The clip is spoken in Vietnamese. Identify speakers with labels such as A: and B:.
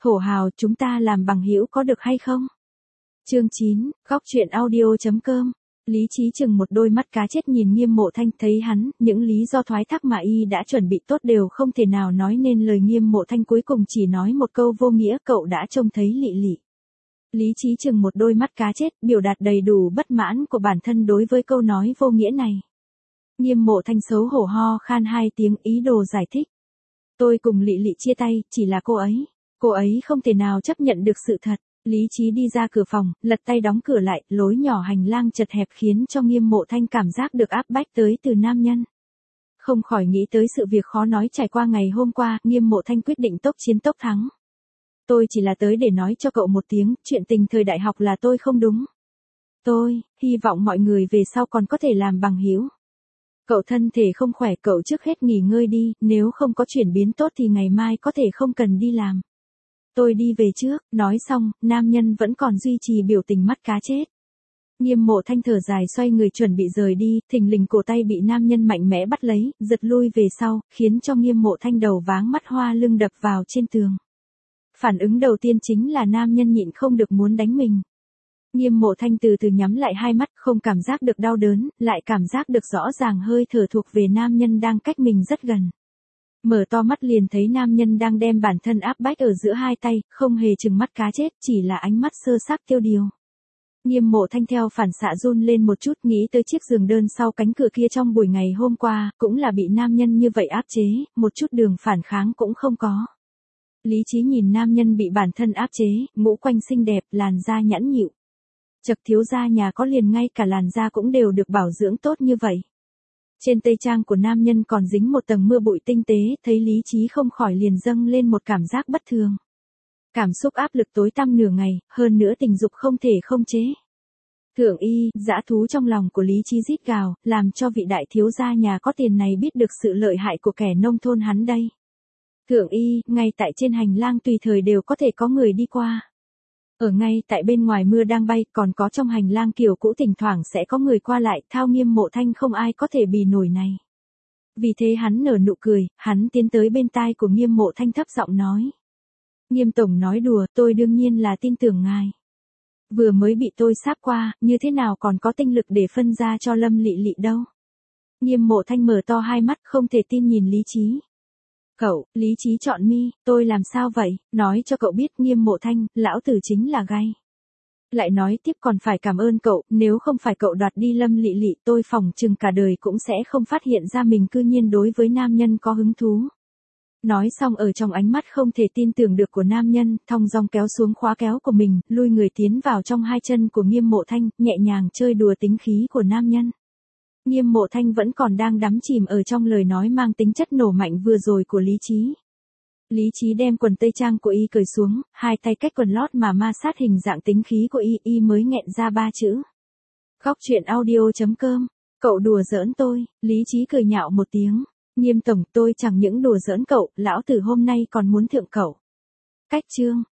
A: Thổ hào, chúng ta làm bằng hữu có được hay không? Chương 9, góc truyện audio.com. Lý Chí chừng một đôi mắt cá chết nhìn Nghiêm Mộ Thanh, thấy hắn, những lý do thoái thác mà y đã chuẩn bị tốt đều không thể nào nói nên lời. Nghiêm Mộ Thanh cuối cùng chỉ nói một câu vô nghĩa, cậu đã trông thấy Lị Lị. Lý Chí chừng một đôi mắt cá chết, biểu đạt đầy đủ bất mãn của bản thân đối với câu nói vô nghĩa này. Nghiêm Mộ Thanh xấu hổ ho khan hai tiếng, ý đồ giải thích. Tôi cùng Lị Lị chia tay, chỉ là cô ấy không thể nào chấp nhận được sự thật. Lý Chí đi ra cửa phòng, lật tay đóng cửa lại, lối nhỏ hành lang chật hẹp khiến cho Nghiêm Mộ Thanh cảm giác được áp bách tới từ nam nhân. Không khỏi nghĩ tới sự việc khó nói trải qua ngày hôm qua, Nghiêm Mộ Thanh quyết định tốc chiến tốc thắng. Tôi chỉ là tới để nói cho cậu một tiếng, chuyện tình thời đại học là tôi không đúng. Tôi hy vọng mọi người về sau còn có thể làm bằng hữu. Cậu thân thể không khỏe, cậu trước hết nghỉ ngơi đi, nếu không có chuyển biến tốt thì ngày mai có thể không cần đi làm. Tôi đi về trước. Nói xong, nam nhân vẫn còn duy trì biểu tình mắt cá chết. Nghiêm Mộ Thanh thở dài xoay người chuẩn bị rời đi, thình lình cổ tay bị nam nhân mạnh mẽ bắt lấy, giật lui về sau, khiến cho Nghiêm Mộ Thanh đầu váng mắt hoa, lưng đập vào trên tường. Phản ứng đầu tiên chính là nam nhân nhịn không được muốn đánh mình. Nghiêm Mộ Thanh từ từ nhắm lại hai mắt, không cảm giác được đau đớn, lại cảm giác được rõ ràng hơi thở thuộc về nam nhân đang cách mình rất gần. Mở to mắt liền thấy nam nhân đang đem bản thân áp bách ở giữa hai tay, không hề trừng mắt cá chết, chỉ là ánh mắt sơ xác tiêu điều. Nghiêm Mộ Thanh theo phản xạ run lên một chút, nghĩ tới chiếc giường đơn sau cánh cửa kia trong buổi ngày hôm qua, cũng là bị nam nhân như vậy áp chế, một chút đường phản kháng cũng không có. Lý Chí nhìn nam nhân bị bản thân áp chế, ngũ quanh xinh đẹp, làn da nhẵn nhịu. Chật, thiếu gia nhà có liền ngay cả làn da cũng đều được bảo dưỡng tốt như vậy. Trên tây trang của nam nhân còn dính một tầng mưa bụi tinh tế, thấy Lý Chí không khỏi liền dâng lên một cảm giác bất thường. Cảm xúc áp lực tối tăm nửa ngày, hơn nữa tình dục không thể không chế. Thượng y, dã thú trong lòng của Lý Chí rít gào, làm cho vị đại thiếu gia nhà có tiền này biết được sự lợi hại của kẻ nông thôn hắn đây. Thượng y, ngay tại trên hành lang tùy thời đều có thể có người đi qua. Ở ngay tại bên ngoài mưa đang bay, còn có trong hành lang kiểu cũ thỉnh thoảng sẽ có người qua lại, thao Nghiêm Mộ Thanh không ai có thể bì nổi này. Vì thế hắn nở nụ cười, hắn tiến tới bên tai của Nghiêm Mộ Thanh thấp giọng nói. Nghiêm tổng nói đùa, tôi đương nhiên là tin tưởng ngài. Vừa mới bị tôi sáp qua, như thế nào còn có tinh lực để phân ra cho Lâm Lị Lị đâu. Nghiêm Mộ Thanh mở to hai mắt không thể tin nhìn Lý Chí. Cậu, Lý Chí chọn mi, tôi làm sao vậy, nói cho cậu biết Nghiêm Mộ Thanh, lão tử chính là gay. Lại nói tiếp còn phải cảm ơn cậu, nếu không phải cậu đoạt đi Lâm Lị Lị tôi phỏng chừng cả đời cũng sẽ không phát hiện ra mình cư nhiên đối với nam nhân có hứng thú. Nói xong ở trong ánh mắt không thể tin tưởng được của nam nhân, thong dong kéo xuống khóa kéo của mình, lui người tiến vào trong hai chân của Nghiêm Mộ Thanh, nhẹ nhàng chơi đùa tính khí của nam nhân. Nghiêm Mộ Thanh vẫn còn đang đắm chìm ở trong lời nói mang tính chất nổ mạnh vừa rồi của Lý Chí. Lý Chí đem quần tây trang của y cởi xuống, hai tay cách quần lót mà ma sát hình dạng tính khí của y mới nghẹn ra ba chữ. Góc truyện audio.com, cậu đùa giỡn tôi. Lý Chí cười nhạo một tiếng. Nghiêm tổng, tôi chẳng những đùa giỡn cậu, lão tử hôm nay còn muốn thượng cậu. Cách chương.